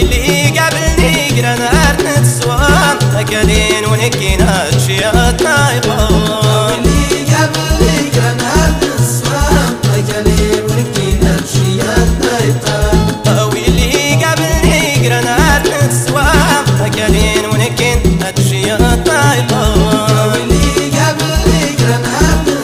اللي قبلني قرنات نتسوان أكادين ونكينات شياتنا يقوم